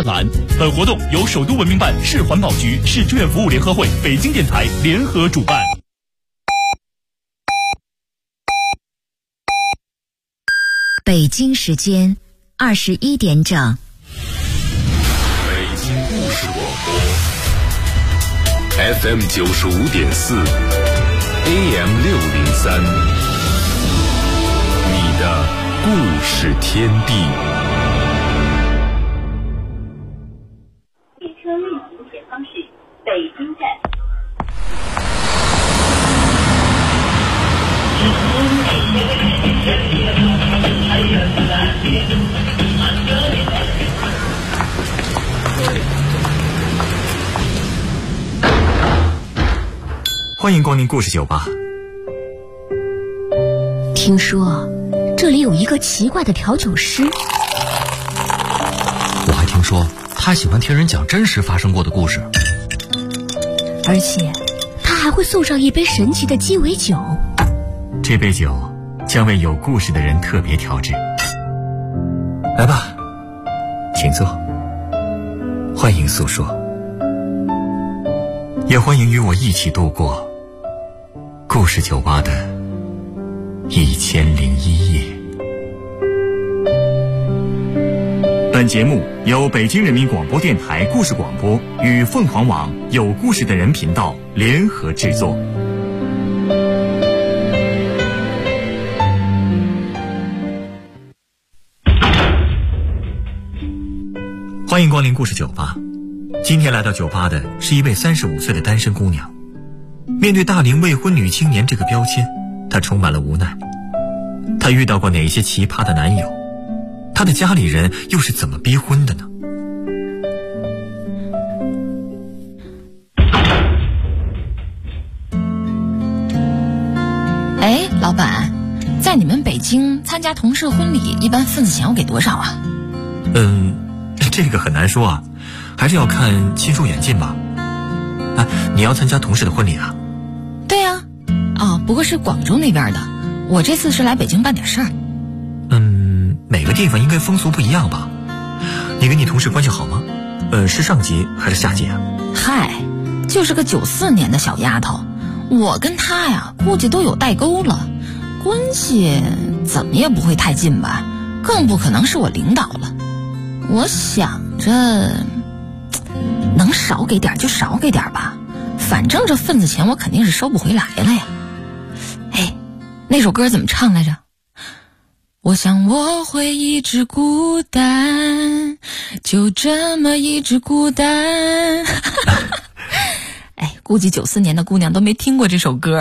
栏。本活动由首都文明办、市环保局、市志愿服务联合会、北京电台联合主办。 北京时间21点整。 北京故事广播 FM 95.4 AM 603，你的故事天地。 列车运行前方是北京站。 欢迎光临故事酒吧。 听说这里有一个奇怪的调酒师， 我还听说他喜欢听人讲真实发生过的故事， 而且他还会送上一杯神奇的鸡尾酒。 这杯酒将为有故事的人特别调制。来吧，请坐，欢迎诉说，也欢迎与我一起度过故事酒吧的1001夜。本节目由北京人民广播电台故事广播与凤凰网有故事的人频道联合制作。欢迎光临故事酒吧。今天来到酒吧的是一位35岁的单身姑娘。面对大龄未婚女青年这个标签，她充满了无奈。她遇到过哪些奇葩的男友？她的家里人又是怎么逼婚的呢？ 哎，老板，在你们北京参加同事婚礼，一般份子钱要给多少啊？ 这个很难说啊，还是要看亲疏远近吧。啊，你要参加同事的婚礼啊？ 对啊，不过是广州那边的，我这次是来北京办点事儿。 每个地方应该风俗不一样吧？你跟你同事关系好吗？是上级还是下级啊？ 嗨，就是个94年的小丫头，我跟她呀，估计都有代沟了，关系怎么也不会太近吧，更不可能是我领导了。我想着能少给点就少给点吧，反正这份子钱我肯定是收不回来了呀。哎，那首歌怎么唱来着？我想我会一直孤单，就这么一直孤单。哎，估计94年的姑娘都没听过这首歌。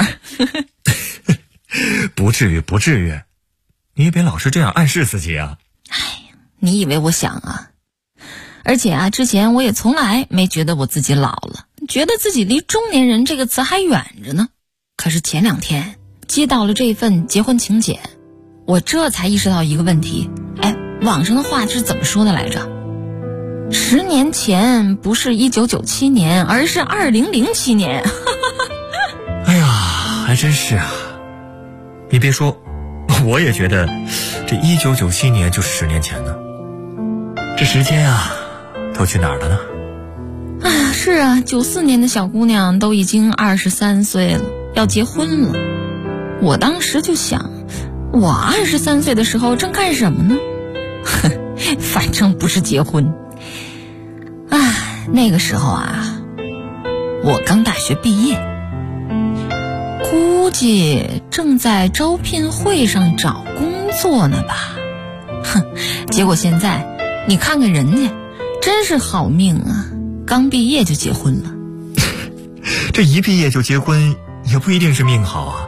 不至于不至于，你也别老是这样暗示自己啊。 哎，你以为我想啊？而且啊，之前我也从来没觉得我自己老了，觉得自己离中年人这个词还远着呢。可是前2天接到了这份结婚请柬，我这才意识到一个问题。哎，网上的话是怎么说的来着？10年前不是1997年，而是2007年。 哎呀，还真是啊。你别说，我也觉得这1997年就是10年前呢。这时间啊都去哪儿了呢？ 啊，是啊，94年的小姑娘都已经23岁了，要结婚了。我当时就想，我23岁的时候正干什么呢？反正不是结婚。那个时候啊，我刚大学毕业，估计正在招聘会上找工作呢吧。结果现在你看看人家，真是好命啊，刚毕业就结婚了。 这一毕业就结婚也不一定是命好啊。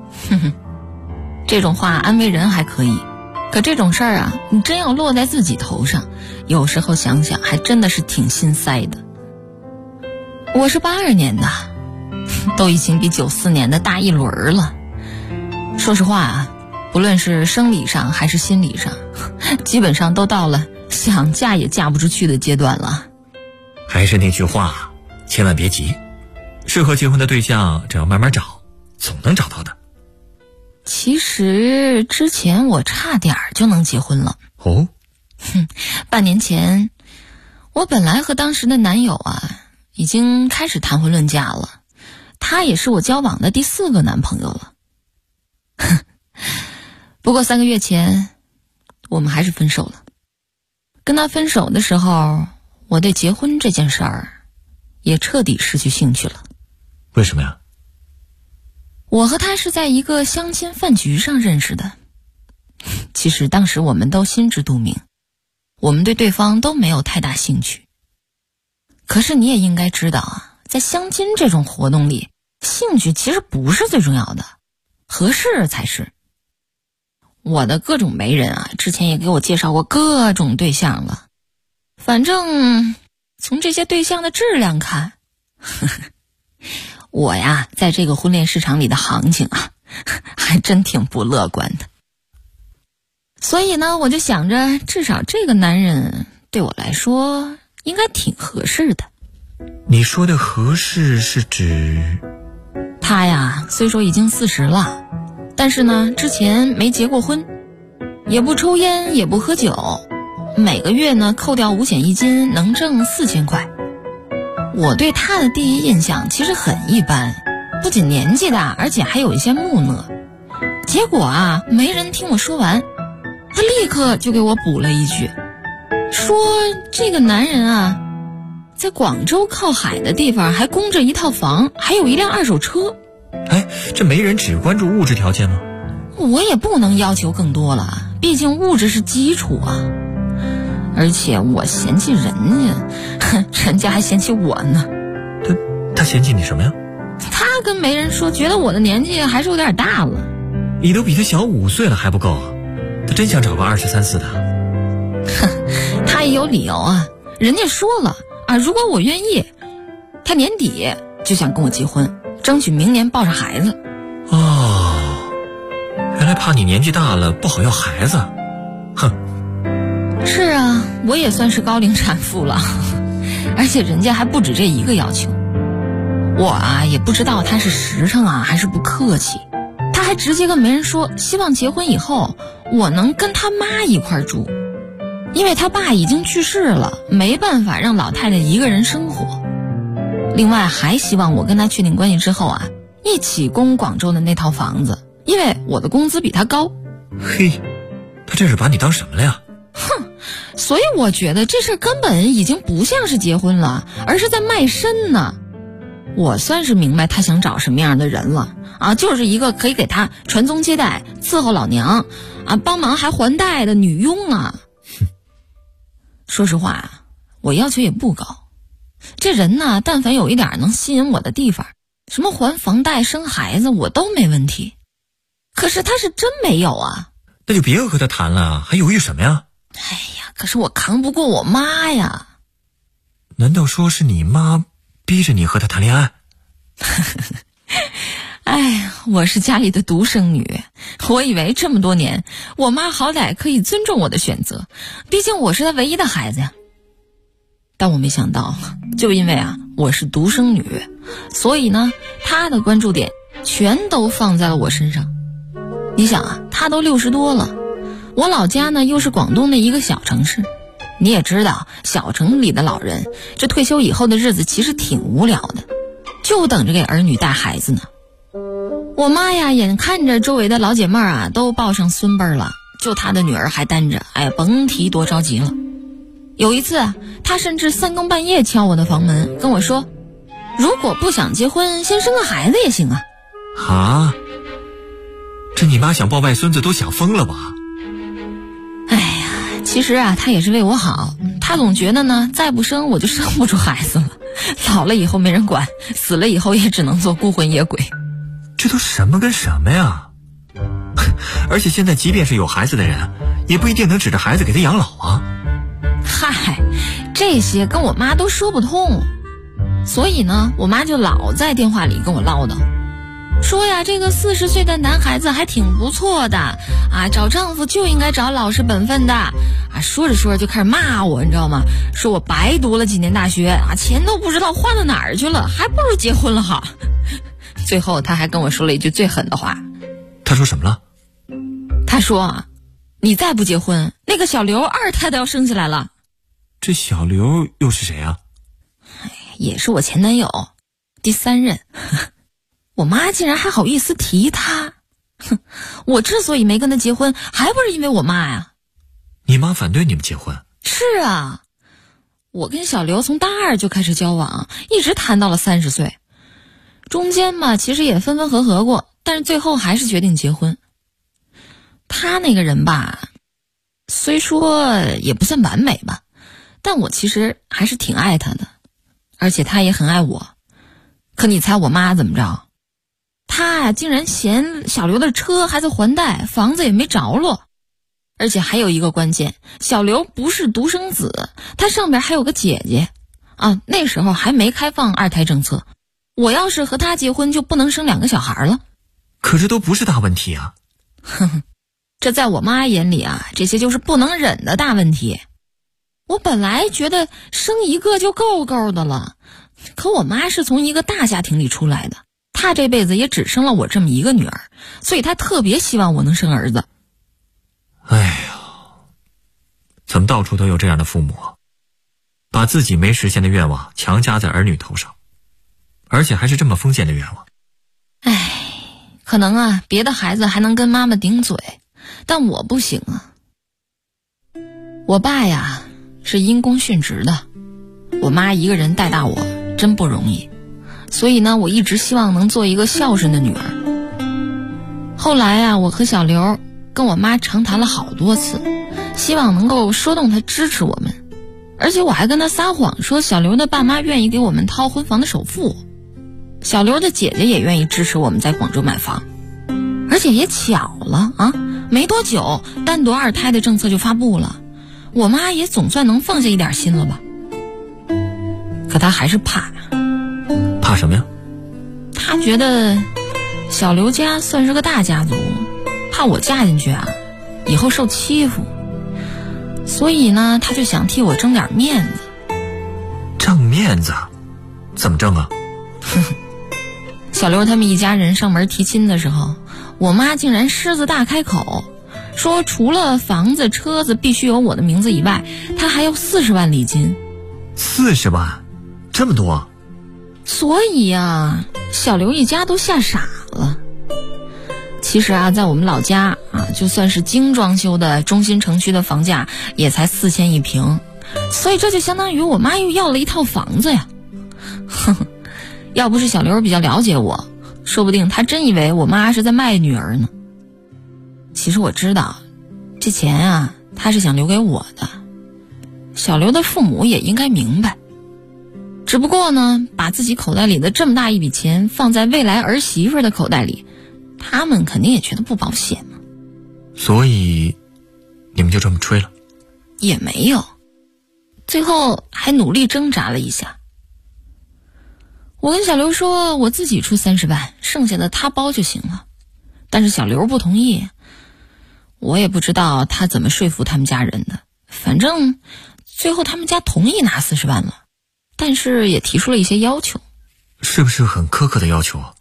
这种话安慰人还可以，可这种事儿啊，你真要落在自己头上，有时候想想还真的是挺心塞的。我是82年的，都已经比94年的大一轮了。说实话啊，不论是生理上还是心理上，基本上都到了想嫁也嫁不出去的阶段了。 还是那句话，千万别急，适合结婚的对象只要慢慢找，总能找到的。 其实之前我差点就能结婚了。 哦？ 半年前我本来和当时的男友已经开始谈婚论嫁了，他也是我交往的第4个男朋友了。不过3个月前我们还是分手了。跟他分手的时候，我对结婚这件事儿也彻底失去兴趣了。 为什么呀？ 我和他是在一个相亲饭局上认识的。其实当时我们都心知肚明，我们对对方都没有太大兴趣。可是你也应该知道在相亲这种活动里，兴趣其实不是最重要的，合适才是。我的各种媒人之前也给我介绍过各种对象了，反正从这些对象的质量看，我在这个婚恋市场里的行情还真挺不乐观的。所以呢，我就想着至少这个男人对我来说应该挺合适的。 你说的合适是指？ 他虽说已经40了，但是呢之前没结过婚，也不抽烟也不喝酒，每个月呢扣掉5险1金能挣4000块。我对他的第一印象其实很一般，不仅年纪大，而且还有一些木讷。结果没人听我说完，他立刻就给我补了一句，说这个男人在广州靠海的地方还供着一套房，还有一辆2手车。 这媒人只关注物质条件吗？ 我也不能要求更多了，毕竟物质是基础而且我嫌弃人家，人家还嫌弃我呢。 他嫌弃你什么呀？ 他跟媒人说觉得我的年纪还是有点大了。 你都比他小5岁了还不够他真想找个23、24的。 他也有理由人家说了如果我愿意，他年底就想跟我结婚，争取明年抱上孩子。 原来怕你年纪大了不好要孩子。 是我也算是高龄产妇了，而且人家还不止这一个要求。我也不知道他是实诚还是不客气，他还直接跟媒人说希望结婚以后我能跟他妈一块住，因为他爸已经去世了，没办法让老太太一个人生活。另外还希望我跟他确定关系之后一起供广州的那套房子，因为我的工资比他高。 嘿，他这是把你当什么了呀？ 所以我觉得这事根本已经不像是结婚了，而是在卖身呢。我算是明白他想找什么样的人了就是一个可以给他传宗接代、伺候老娘帮忙还还贷的女佣说实话我要求也不高，这人呢但凡有一点能吸引我的地方，什么还房贷生孩子我都没问题。可是他是真没有那就别和他谈了，还犹豫什么呀？ 可是我扛不过我妈呀。 难道说是你妈逼着你和他谈恋爱？ 我是家里的独生女，我以为这么多年我妈好歹可以尊重我的选择，毕竟我是她唯一的孩子呀。但我没想到，就因为我是独生女，所以呢她的关注点全都放在了我身上。你想她都60多了，我老家呢又是广东的一个小城市，你也知道小城里的老人这退休以后的日子其实挺无聊的，就等着给儿女带孩子呢。我妈眼看着周围的老姐妹都抱上孙辈了，就她的女儿还单着，甭提多着急了。有一次她甚至3更半夜敲我的房门，跟我说如果不想结婚先生个孩子也行这你妈想抱外孙子都想疯了吧？ 其实她也是为我好，她总觉得呢再不生我就生不出孩子了，老了以后没人管，死了以后也只能做孤魂野鬼。 这都什么跟什么呀？而且现在即便是有孩子的人也不一定能指着孩子给他养老这些跟我妈都说不通。所以呢我妈就老在电话里跟我唠叨，说这个40岁的男孩子还挺不错的找丈夫就应该找老实本分的说着说着就开始骂我，你知道吗？说我白读了几年大学钱都不知道花到哪儿去了，还不如结婚了好。最后他还跟我说了一句最狠的话。 他说什么了？ 他说你再不结婚，那个小刘2胎都要生下来了。 这小刘又是谁啊？ 也是我前男友，第3任。我妈竟然还好意思提他。我之所以没跟他结婚，还不是因为我妈呀。 你妈反对你们结婚？ 是啊，我跟小刘从大2就开始交往，一直谈到了30岁。中间嘛，其实也分分合合过，但是最后还是决定结婚。他那个人吧，虽说也不算完美吧，但我其实还是挺爱他的，而且他也很爱我。可你猜我妈怎么着？他呀，竟然嫌小刘的车还在还贷，房子也没着落。而且还有一个关键，小刘不是独生子，他上边还有个姐姐啊。那时候还没开放2胎政策，我要是和他结婚，就不能生2个小孩了。 可这都不是大问题啊。 这在我妈眼里啊，这些就是不能忍的大问题。我本来觉得生1个就够够的了，可我妈是从一个大家庭里出来的，她这辈子也只生了我这么一个女儿，所以她特别希望我能生儿子。 哎呀，怎么到处都有这样的父母啊？把自己没实现的愿望强加在儿女头上，而且还是这么封建的愿望。 唉，可能啊，别的孩子还能跟妈妈顶嘴，但我不行啊。我爸呀是因公殉职的，我妈一个人带大我真不容易，所以呢，我一直希望能做一个孝顺的女儿。后来啊，我和小刘跟我妈长谈了好多次，希望能够说动她支持我们，而且我还跟她撒谎说小刘的爸妈愿意给我们掏婚房的首付，小刘的姐姐也愿意支持我们在广州买房。而且也巧了啊，没多久单独2胎的政策就发布了，我妈也总算能放下一点心了吧。可她还是怕。 怕什么呀？ 她觉得小刘家算是个大家族，怕我嫁进去啊以后受欺负，所以呢，她就想替我争点面子。 挣面子？怎么挣啊？ 小刘他们一家人上门提亲的时候，我妈竟然狮子大开口，说除了房子车子必须有我的名字以外，她还要40万礼金。 40万？这么多？ 所以啊，小刘一家都吓傻了。其实啊，在我们老家啊，就算是精装修的中心城区的房价也才4000一平，所以这就相当于我妈又要了一套房子呀。要不是小刘比较了解我，说不定他真以为我妈是在卖女儿呢。其实我知道，这钱啊，他是想留给我的。小刘的父母也应该明白，只不过呢，把自己口袋里的这么大一笔钱放在未来儿媳妇的口袋里，他们肯定也觉得不保险嘛。 所以你们就这么吹了？ 也没有，最后还努力挣扎了一下。我跟小刘说我自己出30万，剩下的他包就行了，但是小刘不同意。我也不知道他怎么说服他们家人的，反正最后他们家同意拿40万了，但是也提出了一些要求。 是不是很苛刻的要求啊？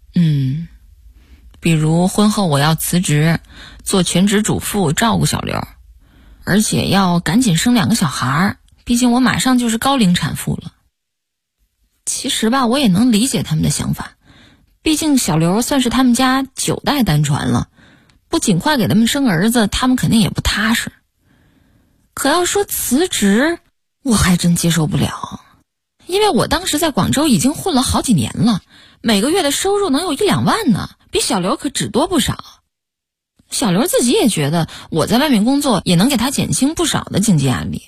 比如婚后我要辞职，做全职主妇照顾小刘，而且要赶紧生2个小孩，毕竟我马上就是高龄产妇了。其实吧，我也能理解他们的想法，毕竟小刘算是他们家9代单传了，不尽快给他们生儿子，他们肯定也不踏实。可要说辞职，我还真接受不了，因为我当时在广州已经混了好几年了，每个月的收入能有1-2万呢，比小刘可只多不少。小刘自己也觉得我在外面工作也能给他减轻不少的经济压力。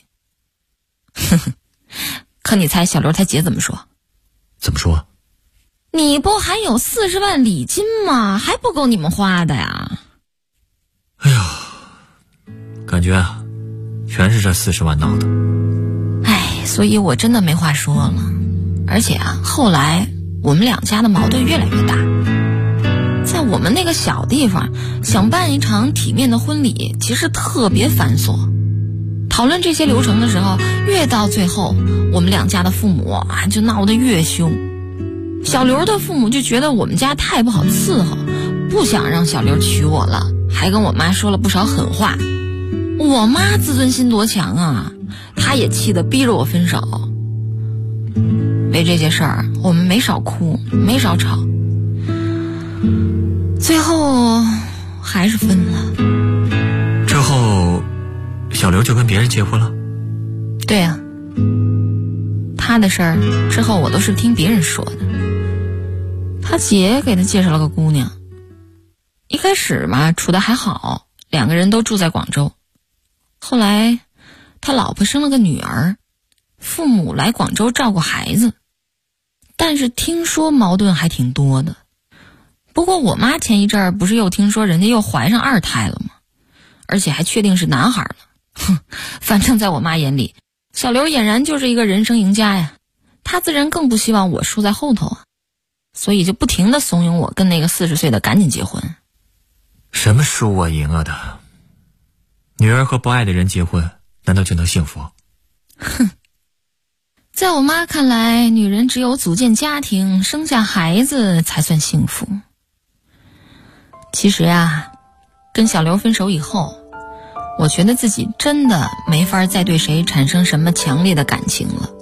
可你猜小刘他姐怎么说？ 怎么说？ 你不还有40万礼金吗？还不够你们花的呀？ 哎呀，感觉啊，全是这40万闹的。 所以我真的没话说了。而且啊，后来我们2家的矛盾越来越大。在我们那个小地方，想办一场体面的婚礼，其实特别繁琐。讨论这些流程的时候，越到最后，我们2家的父母啊就闹得越凶。小刘的父母就觉得我们家太不好伺候，不想让小刘娶我了，还跟我妈说了不少狠话。我妈自尊心多强啊， 他也气得逼着我分手。为这件事儿，我们没少哭，没少吵，最后还是分了。 之后，小刘就跟别人结婚了。 对啊，他的事儿之后我都是听别人说的。他姐给他介绍了个姑娘，一开始嘛处得还好，两个人都住在广州。后来他老婆生了个女儿，父母来广州照顾孩子，但是听说矛盾还挺多的。不过我妈前一阵儿不是又听说人家又怀上2胎了吗？而且还确定是男孩了。反正在我妈眼里，小刘俨然就是一个人生赢家呀，她自然更不希望我输在后头啊，所以就不停地怂恿我跟那个40岁的赶紧结婚。 什么输啊赢啊的，女儿和不爱的人结婚，难道就能幸福？ 哼，在我妈看来，女人只有组建家庭，生下孩子才算幸福。其实啊，跟小刘分手以后，我觉得自己真的没法再对谁产生什么强烈的感情了。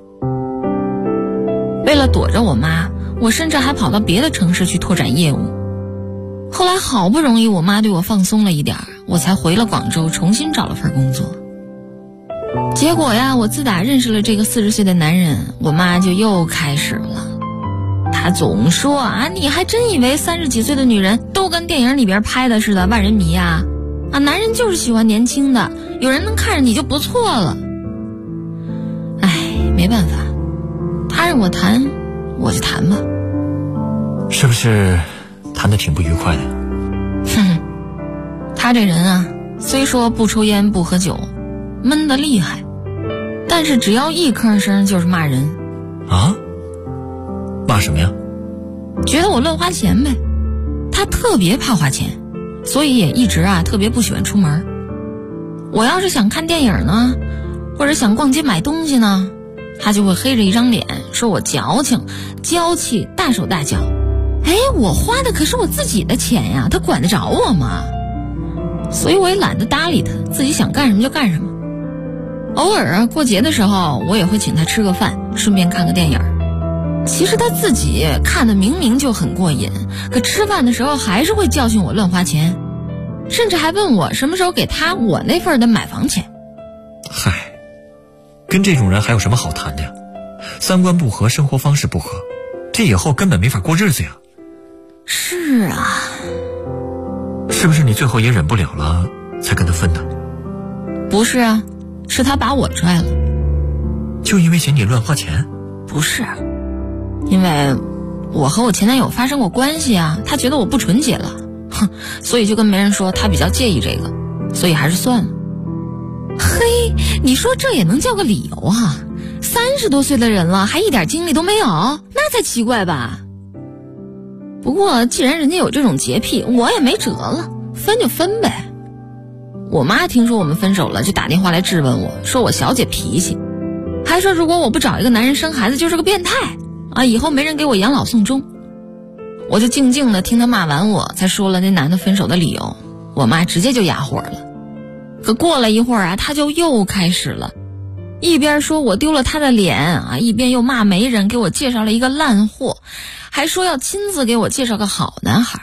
为了躲着我妈，我甚至还跑到别的城市去拓展业务。后来好不容易我妈对我放松了一点，我才回了广州，重新找了份工作。结果呀，我自打认识了这个40岁的男人，我妈就又开始了。她总说啊，你还真以为30几岁的女人都跟电影里边拍的似的万人迷啊？男人就是喜欢年轻的，有人能看着你就不错了。哎，没办法，他让我谈，我就谈吧。 是不是谈得挺不愉快的？ 哼，他这人啊，虽说不抽烟不喝酒，闷得厉害，但是只要一吭声就是骂人。 啊？骂什么呀？ 觉得我乱花钱呗。他特别怕花钱，所以也一直啊特别不喜欢出门。我要是想看电影呢，或者想逛街买东西呢，他就会黑着一张脸说我矫情、娇气、大手大脚。哎，我花的可是我自己的钱呀，他管得着我吗？所以我也懒得搭理他，自己想干什么就干什么。偶尔啊，过节的时候我也会请他吃个饭，顺便看个电影。其实他自己看的明明就很过瘾，可吃饭的时候还是会教训我乱花钱，甚至还问我什么时候给他我那份的买房钱。 嗨，跟这种人还有什么好谈的呀？三观不合，生活方式不合，这以后根本没法过日子呀。 是啊， 是不是你最后也忍不了了才跟他分的？ 不是啊，是他把我拽了。 就因为嫌你乱花钱？ 不是，因为我和我前男友发生过关系啊，他觉得我不纯洁了，所以就跟媒人说他比较介意这个，所以还是算了。嘿，你说这也能叫个理由啊？30多岁的人了，还一点精力都没有，那才奇怪吧。不过既然人家有这种洁癖，我也没辙了，分就分呗。我妈听说我们分手了，就打电话来质问我，说我小姐脾气，还说如果我不找一个男人生孩子就是个变态啊，以后没人给我养老送终。我就静静的听她骂完我，才说了那男的分手的理由。我妈直接就哑火了。可过了一会儿啊，她就又开始了，一边说我丢了她的脸啊，一边又骂媒人给我介绍了一个烂货，还说要亲自给我介绍个好男孩。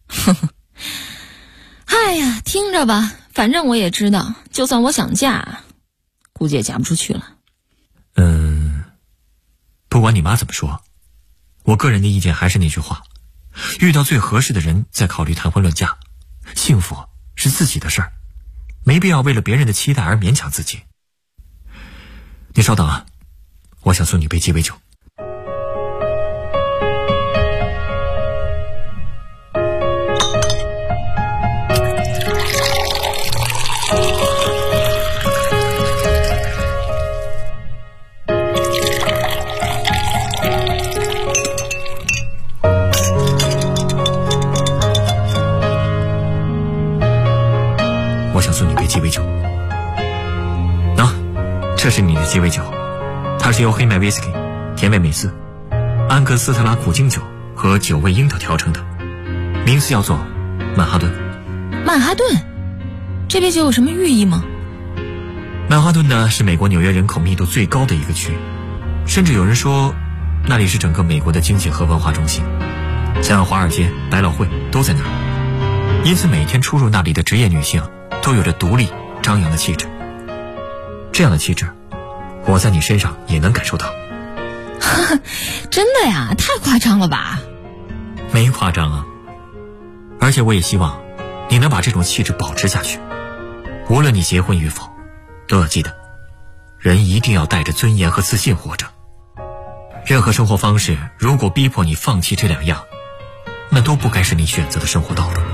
哎呀，听着吧，反正我也知道，就算我想嫁，估计也嫁不出去了。 不管你妈怎么说，我个人的意见还是那句话，遇到最合适的人再考虑谈婚论嫁，幸福是自己的事儿，没必要为了别人的期待而勉强自己。你稍等啊，我想送你杯鸡尾酒。我想送你杯鸡尾酒。这是你的鸡尾酒，它是由黑麦威士忌、甜味美思、安格斯特拉苦精酒和9味樱桃调成的，名字叫做曼哈顿。 曼哈顿，这杯酒有什么寓意吗？ 曼哈顿呢是美国纽约人口密度最高的一个区，甚至有人说那里是整个美国的经济和文化中心，像华尔街、百老汇都在那儿。因此每天出入那里的职业女性都有着独立张扬的气质。这样的气质我在你身上也能感受到。 真的呀？太夸张了吧？ 没夸张啊，而且我也希望你能把这种气质保持下去。无论你结婚与否，都要记得，人一定要带着尊严和自信活着。任何生活方式如果逼迫你放弃这2样，那都不该是你选择的生活道路。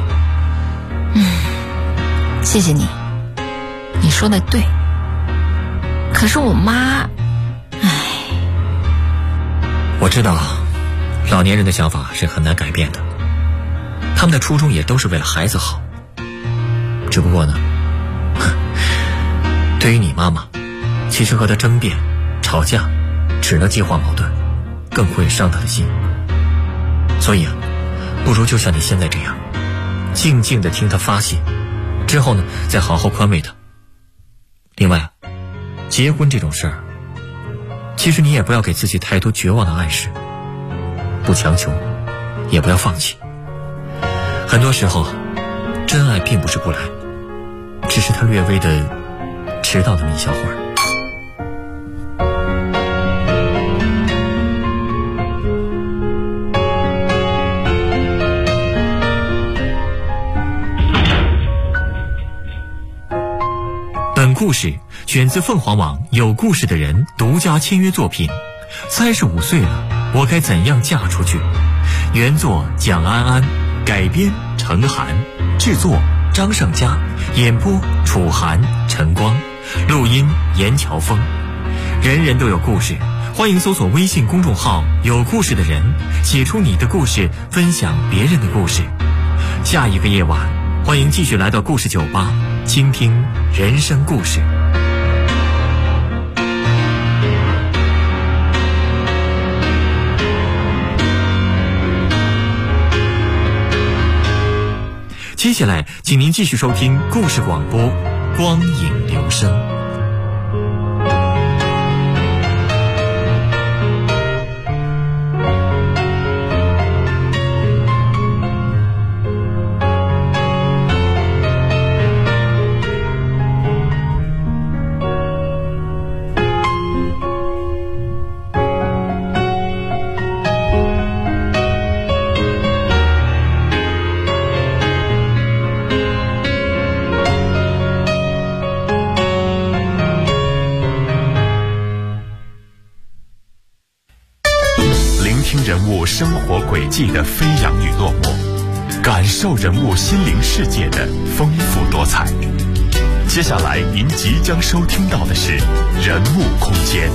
谢谢你，你说的对。可是我妈， 我知道老年人的想法是很难改变的，他们的初衷也都是为了孩子好。只不过呢，对于你妈妈，其实和她争辩、吵架，只能激化矛盾，更会伤她的心。所以不如就像你现在这样，静静地听她发泄，之后呢，再好好宽慰她。另外结婚这种事儿，其实你也不要给自己太多绝望的暗示，不强求，也不要放弃。很多时候真爱并不是不来，只是它略微的迟到那么一小会儿。本故事选自凤凰网有故事的人独家签约作品，35岁了，我该怎样嫁出去？原作蒋安安，改编程涵，制作张胜佳，演播楚涵、陈光，录音严乔峰。人人都有故事，欢迎搜索微信公众号有故事的人，写出你的故事，分享别人的故事。下一个夜晚，欢迎继续来到故事酒吧，倾听人生故事。接下来请您继续收听故事广播《光影留声》。 人物生活轨迹的飞扬与落寞，感受人物心灵世界的丰富多彩。接下来您即将收听到的是人物空间。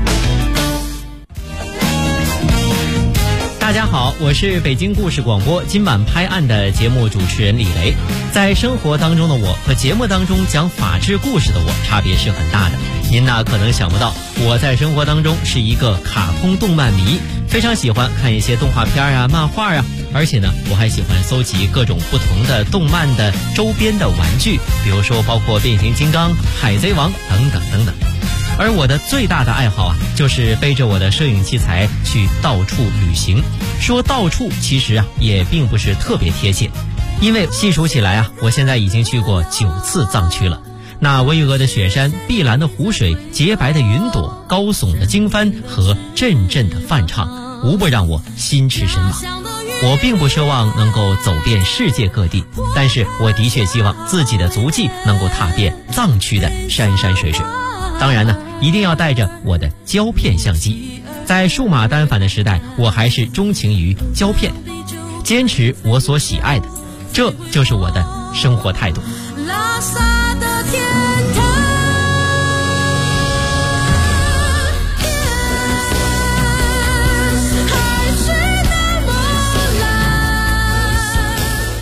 大家好，我是北京故事广播今晚拍案的节目主持人李雷。在生活当中的我和节目当中讲法治故事的我差别是很大的。您呢可能想不到，我在生活当中是一个卡通动漫迷，非常喜欢看一些动画片啊、漫画啊，而且呢我还喜欢搜集各种不同的动漫的周边的玩具，比如说包括变形金刚、海贼王等等等等。而我的最大的爱好啊，就是背着我的摄影器材去到处旅行。说到处其实啊也并不是特别贴切，因为细数起来啊，我现在已经去过9次藏区了。那巍峨的雪山、碧蓝的湖水、洁白的云朵、高耸的经幡和阵阵的梵唱，无不让我心驰神往。我并不奢望能够走遍世界各地，但是我的确希望自己的足迹能够踏遍藏区的山山水水。当然呢，一定要带着我的胶片相机。在数码单反的时代，我还是钟情于胶片，坚持我所喜爱的，这就是我的生活态度。拉萨的天堂，还是那么蓝。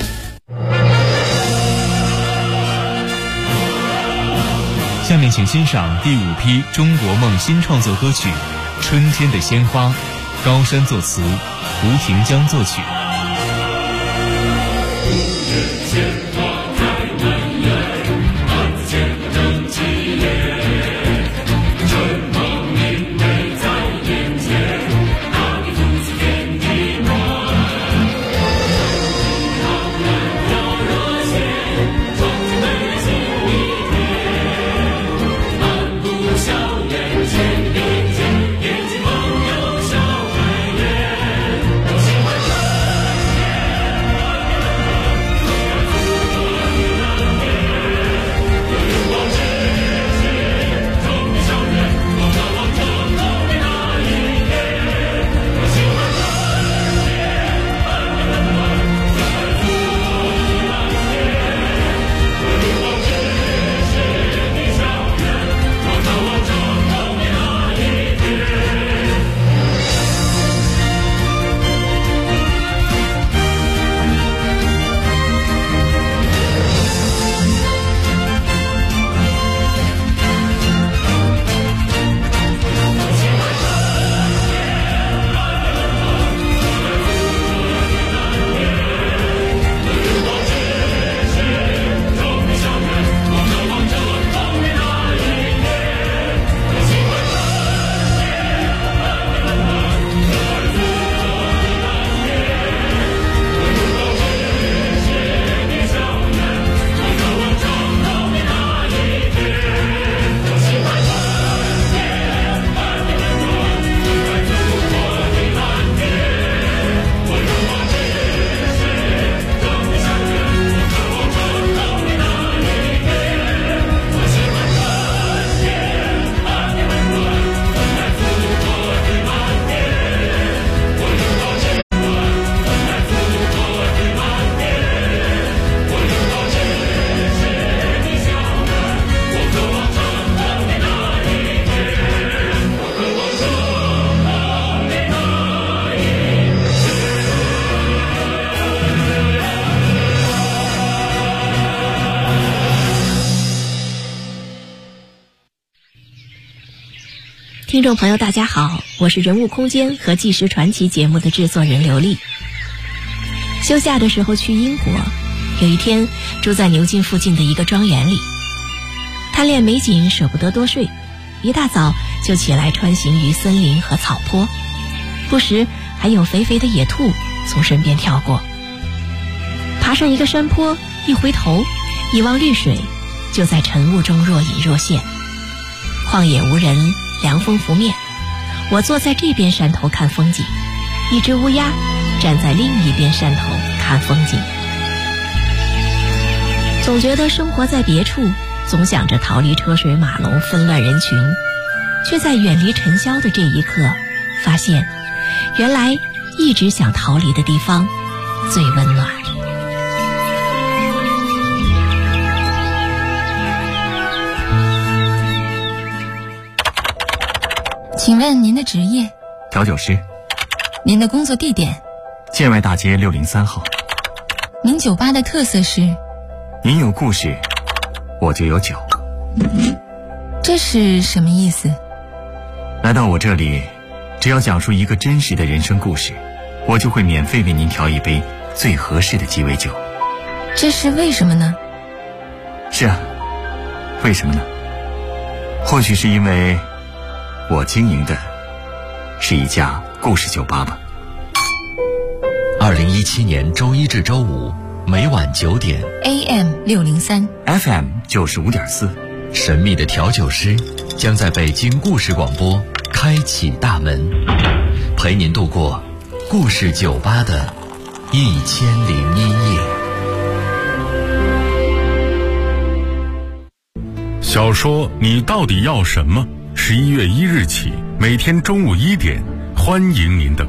下面请欣赏第5批中国梦新创作歌曲《春天的鲜花》，高山作词，胡廷江作曲。 鲜花开满园，案子见证纪念。 听众朋友大家好，我是人物空间和纪实传奇节目的制作人刘丽。休假的时候去英国，有一天住在牛津附近的一个庄园里，贪恋美景舍不得多睡，一大早就起来穿行于森林和草坡，不时还有肥肥的野兔从身边跳过。爬上一个山坡，一回头一望绿水，就在晨雾中若隐若现。旷野无人，凉风拂面，我坐在这边山头看风景，一只乌鸦站在另一边山头看风景。总觉得生活在别处，总想着逃离车水马龙纷乱人群，却在远离尘嚣的这一刻，发现原来一直想逃离的地方最温暖。 请问您的职业？ 调酒师。 您的工作地点？ 建外大街603号。 您酒吧的特色是？ 您有故事，我就有酒。 这是什么意思？ 来到我这里，只要讲述一个真实的人生故事，我就会免费为您调一杯最合适的鸡尾酒。 这是为什么呢？ 是啊，为什么呢？或许是因为我经营的是一家故事酒吧吧。 2017年周一至周五每晚9点 AM 603 FM 95.4， 神秘的调酒师将在北京故事广播开启大门，陪您度过故事酒吧的1001夜。 小说你到底要什么？11月1日起，每天中午1点，欢迎您的